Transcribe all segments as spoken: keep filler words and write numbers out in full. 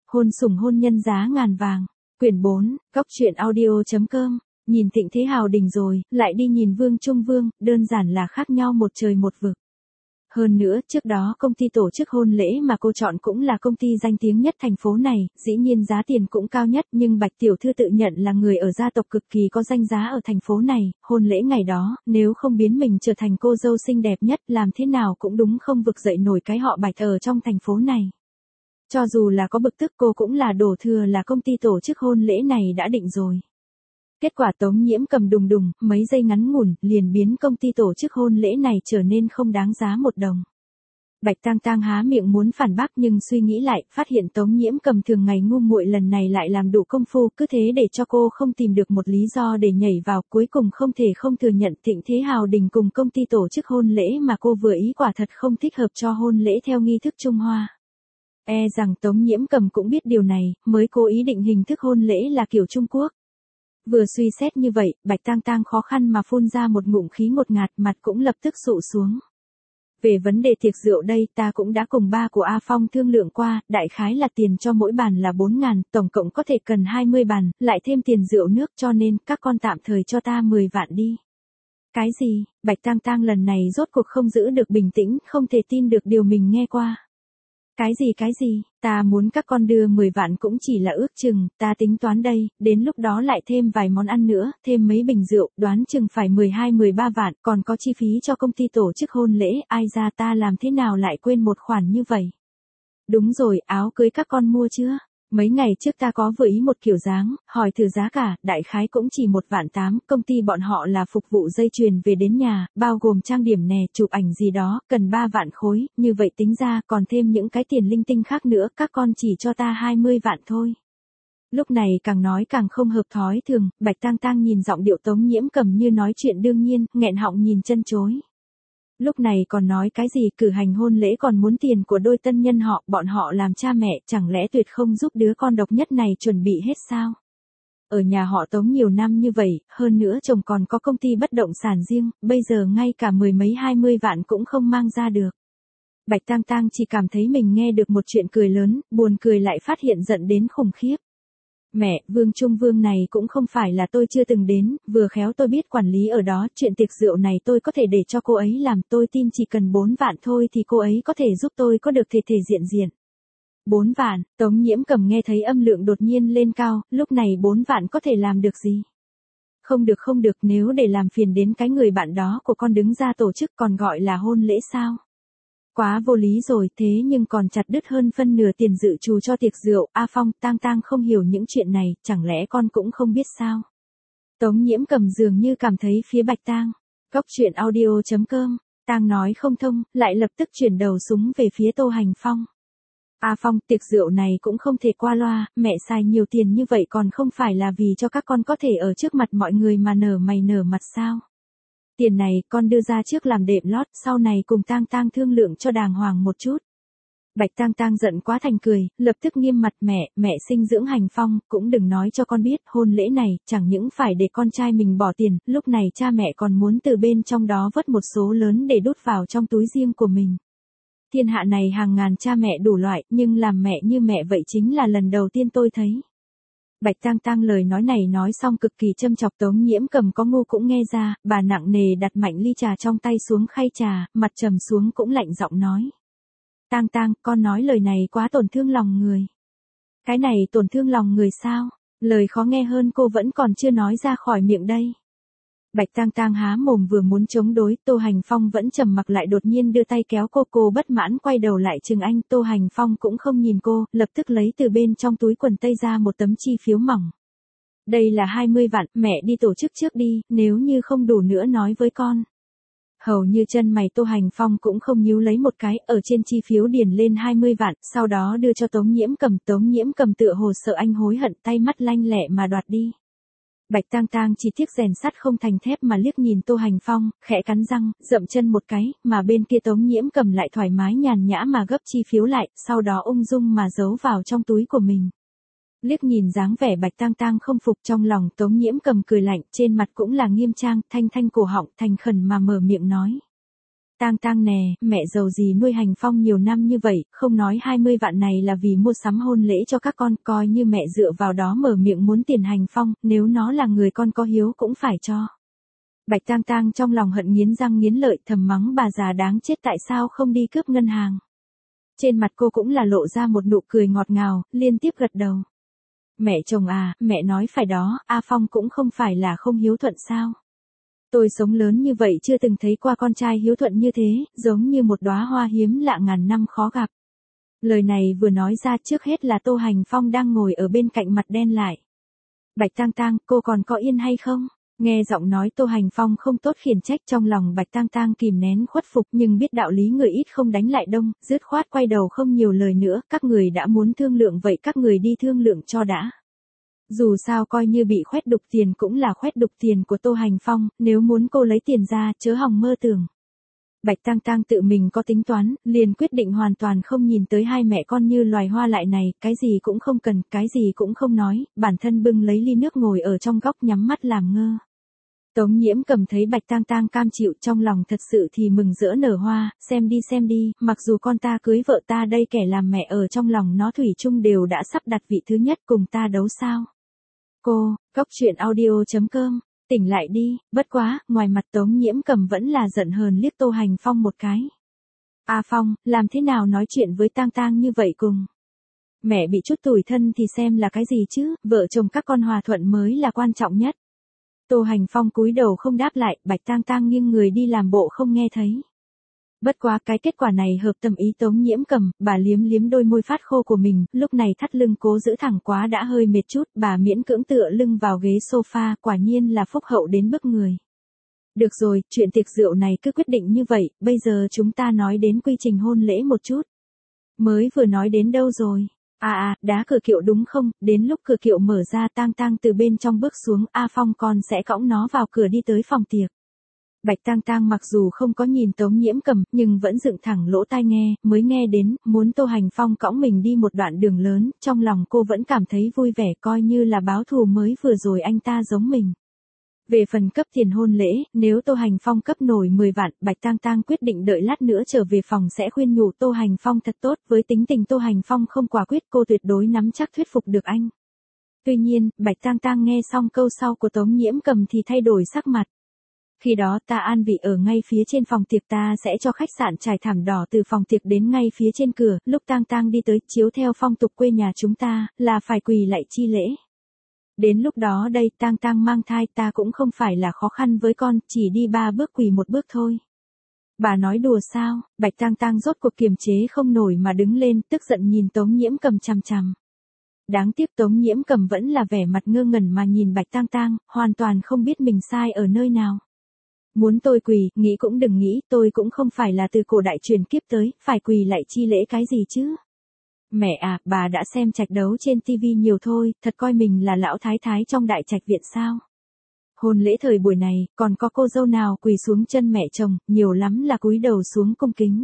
Hôn sủng hôn nhân giá ngàn vàng. Quyển bốn, góc truyện audio.com. Nhìn Thịnh Thế Hào Đình rồi, lại đi nhìn Vương Trung Vương, đơn giản là khác nhau một trời một vực. Hơn nữa, trước đó công ty tổ chức hôn lễ mà cô chọn cũng là công ty danh tiếng nhất thành phố này, dĩ nhiên giá tiền cũng cao nhất, nhưng Bạch Tiểu Thư tự nhận là người ở gia tộc cực kỳ có danh giá ở thành phố này, hôn lễ ngày đó, nếu không biến mình trở thành cô dâu xinh đẹp nhất, làm thế nào cũng đúng không vực dậy nổi cái họ Bạch ở trong thành phố này. Cho dù là có bực tức cô cũng là đổ thừa là công ty tổ chức hôn lễ này đã định rồi. Kết quả Tống Nhiễm cầm đùng đùng, mấy giây ngắn ngủn, liền biến công ty tổ chức hôn lễ này trở nên không đáng giá một đồng. Bạch Tang Tang há miệng muốn phản bác nhưng suy nghĩ lại, phát hiện Tống Nhiễm cầm thường ngày ngu muội lần này lại làm đủ công phu, cứ thế để cho cô không tìm được một lý do để nhảy vào, cuối cùng không thể không thừa nhận Thịnh Thế Hào Đình cùng công ty tổ chức hôn lễ mà cô vừa ý quả thật không thích hợp cho hôn lễ theo nghi thức Trung Hoa. E rằng Tống Nhiễm cầm cũng biết điều này, mới cố ý định hình thức hôn lễ là kiểu Trung Quốc. Vừa suy xét như vậy, Bạch Tang Tang khó khăn mà phun ra một ngụm khí ngột ngạt, mặt cũng lập tức sụ xuống. Về vấn đề tiệc rượu đây, ta cũng đã cùng ba của A Phong thương lượng qua, đại khái là tiền cho mỗi bàn là bốn ngàn, tổng cộng có thể cần hai mươi bàn, lại thêm tiền rượu nước, cho nên các con tạm thời cho ta mười vạn đi. Cái gì? Bạch Tang Tang lần này rốt cuộc không giữ được bình tĩnh, không thể tin được điều mình nghe qua. Cái gì cái gì, ta muốn các con đưa mười vạn cũng chỉ là ước chừng, ta tính toán đây, đến lúc đó lại thêm vài món ăn nữa, thêm mấy bình rượu, đoán chừng phải mười hai mười ba vạn, còn có chi phí cho công ty tổ chức hôn lễ, ai ra ta làm thế nào lại quên một khoản như vậy. Đúng rồi, áo cưới các con mua chưa? Mấy ngày trước ta có vừa ý một kiểu dáng, hỏi thử giá cả, đại khái cũng chỉ một vạn tám, công ty bọn họ là phục vụ dây chuyền về đến nhà, bao gồm trang điểm nè, chụp ảnh gì đó, cần ba vạn khối, như vậy tính ra còn thêm những cái tiền linh tinh khác nữa, các con chỉ cho ta hai mươi vạn thôi. Lúc này càng nói càng không hợp thói thường, Bạch Tang Tang nhìn giọng điệu Tống Nhiễm cầm như nói chuyện đương nhiên, nghẹn họng nhìn chân chối. Lúc này còn nói cái gì cử hành hôn lễ còn muốn tiền của đôi tân nhân họ, bọn họ làm cha mẹ, chẳng lẽ tuyệt không giúp đứa con độc nhất này chuẩn bị hết sao? Ở nhà họ Tống nhiều năm như vậy, hơn nữa chồng còn có công ty bất động sản riêng, bây giờ ngay cả mười mấy hai mươi vạn cũng không mang ra được. Bạch Tang Tang chỉ cảm thấy mình nghe được một chuyện cười lớn, buồn cười lại phát hiện giận đến khủng khiếp. Mẹ, Vương Trung Vương này cũng không phải là tôi chưa từng đến, vừa khéo tôi biết quản lý ở đó, chuyện tiệc rượu này tôi có thể để cho cô ấy làm, tôi tin chỉ cần bốn vạn thôi thì cô ấy có thể giúp tôi có được thể thể diện diện. Bốn vạn, Tống Nhiễm cầm nghe thấy âm lượng đột nhiên lên cao, lúc này bốn vạn có thể làm được gì? Không được không được, nếu để làm phiền đến cái người bạn đó của con đứng ra tổ chức còn gọi là hôn lễ sao? Quá vô lý rồi, thế nhưng còn chặt đứt hơn phân nửa tiền dự trù cho tiệc rượu, A Phong, Tang Tang không hiểu những chuyện này, chẳng lẽ con cũng không biết sao? Tống Nhiễm cầm dường như cảm thấy phía Bạch Tang. Góc truyện audio.com, Tang nói không thông, lại lập tức chuyển đầu súng về phía Tô Hành Phong. A Phong, tiệc rượu này cũng không thể qua loa, mẹ xài nhiều tiền như vậy còn không phải là vì cho các con có thể ở trước mặt mọi người mà nở mày nở mặt sao? Tiền này con đưa ra trước làm đệm lót, sau này cùng Tang Tang thương lượng cho đàng hoàng một chút. Bạch Tang Tang giận quá thành cười, lập tức nghiêm mặt mẹ, mẹ sinh dưỡng Hành Phong, cũng đừng nói cho con biết, hôn lễ này, chẳng những phải để con trai mình bỏ tiền, lúc này cha mẹ còn muốn từ bên trong đó vớt một số lớn để đút vào trong túi riêng của mình. Thiên hạ này hàng ngàn cha mẹ đủ loại, nhưng làm mẹ như mẹ vậy chính là lần đầu tiên tôi thấy. Bạch Tang Tang lời nói này nói xong cực kỳ châm chọc. Tống Nhiễm cầm có ngu cũng nghe ra, bà nặng nề đặt mạnh ly trà trong tay xuống khay trà, mặt trầm xuống cũng lạnh giọng nói. Tang Tang, con nói lời này quá tổn thương lòng người. Cái này tổn thương lòng người sao? Lời khó nghe hơn cô vẫn còn chưa nói ra khỏi miệng đây. Bạch Tang Tang há mồm vừa muốn chống đối, Tô Hành Phong vẫn trầm mặc lại đột nhiên đưa tay kéo cô, cô bất mãn quay đầu lại chừng anh, Tô Hành Phong cũng không nhìn cô, lập tức lấy từ bên trong túi quần tây ra một tấm chi phiếu mỏng. Đây là hai mươi vạn, mẹ đi tổ chức trước đi, nếu như không đủ nữa nói với con. Hầu như chân mày Tô Hành Phong cũng không nhíu lấy một cái, ở trên chi phiếu điền lên hai mươi vạn, sau đó đưa cho Tống Nhiễm cầm, Tống Nhiễm cầm tựa hồ sợ anh hối hận, tay mắt lanh lẹ mà đoạt đi. Bạch Tang Tang chỉ tiếc rèn sắt không thành thép mà liếc nhìn Tô Hành Phong, khẽ cắn răng, dậm chân một cái, mà bên kia Tống Nhiễm cầm lại thoải mái nhàn nhã mà gấp chi phiếu lại, sau đó ung dung mà giấu vào trong túi của mình. Liếc nhìn dáng vẻ Bạch Tang Tang không phục, trong lòng Tống Nhiễm cầm cười lạnh, trên mặt cũng là nghiêm trang, thanh thanh cổ họng, thành khẩn mà mở miệng nói. Tang Tang nè, mẹ giàu gì nuôi Hành Phong nhiều năm như vậy, không nói hai mươi vạn này là vì mua sắm hôn lễ cho các con, coi như mẹ dựa vào đó mở miệng muốn tiền Hành Phong, nếu nó là người con có hiếu cũng phải cho. Bạch Tang Tang trong lòng hận nghiến răng nghiến lợi, thầm mắng bà già đáng chết tại sao không đi cướp ngân hàng. Trên mặt cô cũng là lộ ra một nụ cười ngọt ngào, liên tiếp gật đầu. Mẹ chồng à, mẹ nói phải đó, A Phong cũng không phải là không hiếu thuận sao. Tôi sống lớn như vậy chưa từng thấy qua con trai hiếu thuận như thế, giống như một đóa hoa hiếm lạ ngàn năm khó gặp. Lời này vừa nói ra trước hết là Tô Hành Phong đang ngồi ở bên cạnh mặt đen lại. Bạch Tang Tang, cô còn có yên hay không? Nghe giọng nói Tô Hành Phong không tốt khiển trách, trong lòng Bạch Tang Tang kìm nén khuất phục, nhưng biết đạo lý người ít không đánh lại đông, dứt khoát quay đầu không nhiều lời nữa, các người đã muốn thương lượng vậy các người đi thương lượng cho đã. Dù sao coi như bị khoét đục tiền cũng là khoét đục tiền của Tô Hành Phong, nếu muốn cô lấy tiền ra, chớ hòng mơ tưởng. Bạch Tang Tang tự mình có tính toán, liền quyết định hoàn toàn không nhìn tới hai mẹ con như loài hoa lại này, cái gì cũng không cần, cái gì cũng không nói, bản thân bưng lấy ly nước ngồi ở trong góc nhắm mắt làm ngơ. Tống Nhiễm cầm thấy Bạch Tang Tang cam chịu, trong lòng thật sự thì mừng rỡ nở hoa, xem đi xem đi, mặc dù con ta cưới vợ ta đây, kẻ làm mẹ ở trong lòng nó thủy chung đều đã sắp đặt vị thứ nhất, cùng ta đấu sao. Cô, Cốc Truyện Audio chấm com, tỉnh lại đi, bất quá, ngoài mặt Tống Nhiễm cầm vẫn là giận hờn liếc Tô Hành Phong một cái. A Phong, làm thế nào nói chuyện với Tang Tang như vậy cùng? Mẹ bị chút tủi thân thì xem là cái gì chứ, vợ chồng các con hòa thuận mới là quan trọng nhất. Tô Hành Phong cúi đầu không đáp lại, Bạch Tang Tang nghiêng người đi làm bộ không nghe thấy. Bất quá cái kết quả này hợp tâm ý Tống Nhiễm cầm, bà liếm liếm đôi môi phát khô của mình, lúc này thắt lưng cố giữ thẳng quá đã hơi mệt chút, bà miễn cưỡng tựa lưng vào ghế sofa, quả nhiên là phúc hậu đến bức người. Được rồi, chuyện tiệc rượu này cứ quyết định như vậy, bây giờ chúng ta nói đến quy trình hôn lễ một chút. Mới vừa nói đến đâu rồi? À à, đá cửa kiệu đúng không, đến lúc cửa kiệu mở ra Tang Tang từ bên trong bước xuống, A Phong con sẽ cõng nó vào cửa đi tới phòng tiệc. Bạch Tang Tang mặc dù không có nhìn Tống Nhiễm cầm, nhưng vẫn dựng thẳng lỗ tai nghe, mới nghe đến, muốn Tô Hành Phong cõng mình đi một đoạn đường lớn, trong lòng cô vẫn cảm thấy vui vẻ, coi như là báo thù mới vừa rồi anh ta giống mình. Về phần cấp tiền hôn lễ, nếu Tô Hành Phong cấp nổi mười vạn, Bạch Tang Tang quyết định đợi lát nữa trở về phòng sẽ khuyên nhủ Tô Hành Phong thật tốt, với tính tình Tô Hành Phong không quả quyết, cô tuyệt đối nắm chắc thuyết phục được anh. Tuy nhiên, Bạch Tang Tang nghe xong câu sau của Tống Nhiễm cầm thì thay đổi sắc mặt. Khi đó ta an vị ở ngay phía trên phòng tiệc, ta sẽ cho khách sạn trải thảm đỏ từ phòng tiệc đến ngay phía trên cửa, lúc Tang Tang đi tới, chiếu theo phong tục quê nhà chúng ta, là phải quỳ lạy chi lễ. Đến lúc đó đây, Tang Tang mang thai, ta cũng không phải là khó khăn với con, chỉ đi ba bước quỳ một bước thôi. Bà nói đùa sao? Bạch Tang Tang rốt cuộc kiềm chế không nổi mà đứng lên, tức giận nhìn Tống Nhiễm cầm chằm chằm. Đáng tiếc Tống Nhiễm cầm vẫn là vẻ mặt ngơ ngẩn mà nhìn Bạch Tang Tang, hoàn toàn không biết mình sai ở nơi nào. Muốn tôi quỳ, nghĩ cũng đừng nghĩ, tôi cũng không phải là từ cổ đại truyền kiếp tới, phải quỳ lại chi lễ cái gì chứ. Mẹ à, bà đã xem trạch đấu trên tivi nhiều thôi, thật coi mình là lão thái thái trong đại trạch viện sao. Hôn lễ thời buổi này, còn có cô dâu nào quỳ xuống chân mẹ chồng, nhiều lắm là cúi đầu xuống cung kính.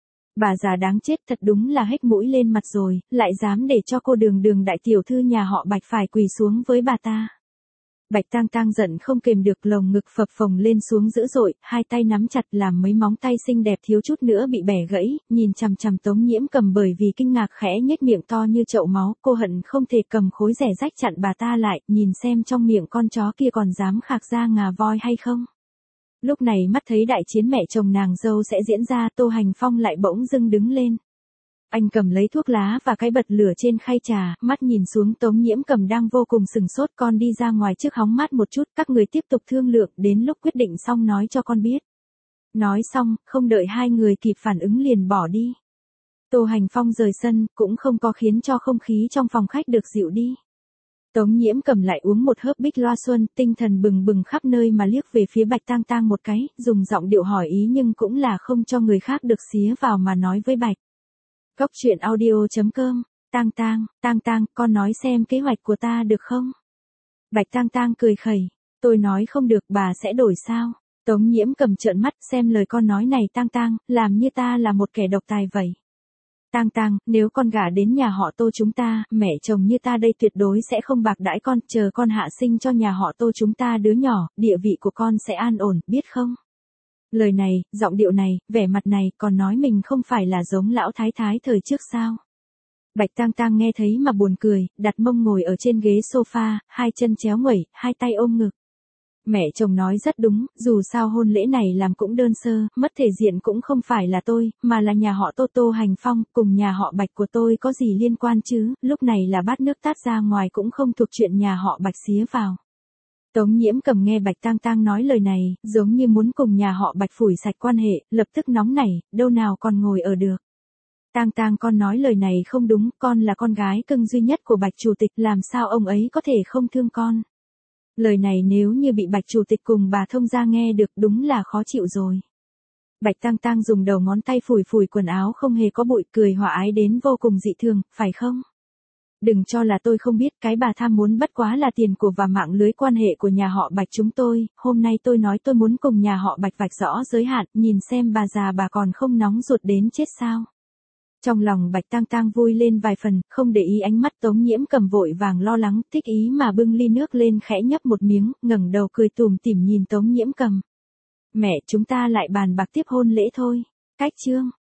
Bà già đáng chết, thật đúng là hếch mũi lên mặt rồi, lại dám để cho cô Đường Đường đại tiểu thư nhà họ Bạch phải quỳ xuống với bà ta. Bạch Tang Tang giận không kềm được, lồng ngực phập phồng lên xuống dữ dội, hai tay nắm chặt làm mấy móng tay xinh đẹp thiếu chút nữa bị bẻ gãy, nhìn chằm chằm Tống Nhiễm cầm bởi vì kinh ngạc khẽ nhếch miệng to như chậu máu, cô hận không thể cầm khối rẻ rách chặn bà ta lại, nhìn xem trong miệng con chó kia còn dám khạc ra ngà voi hay không. Lúc này mắt thấy đại chiến mẹ chồng nàng dâu sẽ diễn ra, Tô Hành Phong lại bỗng dưng đứng lên. Anh cầm lấy thuốc lá và cái bật lửa trên khay trà, mắt nhìn xuống Tống Nhiễm cầm đang vô cùng sừng sốt, con đi ra ngoài trước hóng mát một chút, các người tiếp tục thương lượng, đến lúc quyết định xong nói cho con biết. Nói xong, không đợi hai người kịp phản ứng liền bỏ đi. Tô Hành Phong rời sân, cũng không có khiến cho không khí trong phòng khách được dịu đi. Tống Nhiễm cầm lại uống một hớp bích loa xuân, tinh thần bừng bừng khắp nơi mà liếc về phía Bạch Tang Tang một cái, dùng giọng điệu hỏi ý nhưng cũng là không cho người khác được xía vào mà nói với Bạch. Cốc Truyện Audio chấm com, Tang Tang, Tang Tang, con nói xem kế hoạch của ta được không? Bạch Tang Tang cười khẩy, tôi nói không được, bà sẽ đổi sao? Tống Nhiễm cầm trợn mắt, xem lời con nói này Tang Tang, làm như ta là một kẻ độc tài vậy. Tang Tang, nếu con gả đến nhà họ Tô chúng ta, mẹ chồng như ta đây tuyệt đối sẽ không bạc đãi con, chờ con hạ sinh cho nhà họ Tô chúng ta đứa nhỏ, địa vị của con sẽ an ổn, biết không? Lời này, giọng điệu này, vẻ mặt này, còn nói mình không phải là giống lão thái thái thời trước sao. Bạch Tang Tang nghe thấy mà buồn cười, đặt mông ngồi ở trên ghế sofa, hai chân chéo nguẩy, hai tay ôm ngực. Mẹ chồng nói rất đúng, dù sao hôn lễ này làm cũng đơn sơ, mất thể diện cũng không phải là tôi, mà là nhà họ Tô Tô Hành Phong, cùng nhà họ Bạch của tôi có gì liên quan chứ, lúc này là bát nước tát ra ngoài cũng không thuộc chuyện nhà họ Bạch xía vào. Tống Nhiễm Cầm nghe Bạch Tang Tang nói lời này, giống như muốn cùng nhà họ Bạch phủi sạch quan hệ, lập tức nóng nảy, đâu nào còn ngồi ở được. Tang Tang con nói lời này không đúng, con là con gái cưng duy nhất của Bạch Chủ tịch, làm sao ông ấy có thể không thương con. Lời này nếu như bị Bạch Chủ tịch cùng bà thông gia nghe được đúng là khó chịu rồi. Bạch Tang Tang dùng đầu ngón tay phủi phủi quần áo không hề có bụi, cười hòa ái đến vô cùng dị thường, phải không? Đừng cho là tôi không biết, cái bà tham muốn bất quá là tiền của và mạng lưới quan hệ của nhà họ Bạch chúng tôi, hôm nay tôi nói tôi muốn cùng nhà họ Bạch vạch rõ giới hạn, nhìn xem bà già bà còn không nóng ruột đến chết sao. Trong lòng Bạch Tang Tang vui lên vài phần, không để ý ánh mắt Tống Nhiễm Cầm vội vàng lo lắng, thích ý mà bưng ly nước lên khẽ nhấp một miếng, ngẩng đầu cười tủm tỉm nhìn Tống Nhiễm Cầm. Mẹ, chúng ta lại bàn bạc tiếp hôn lễ thôi. Cách chương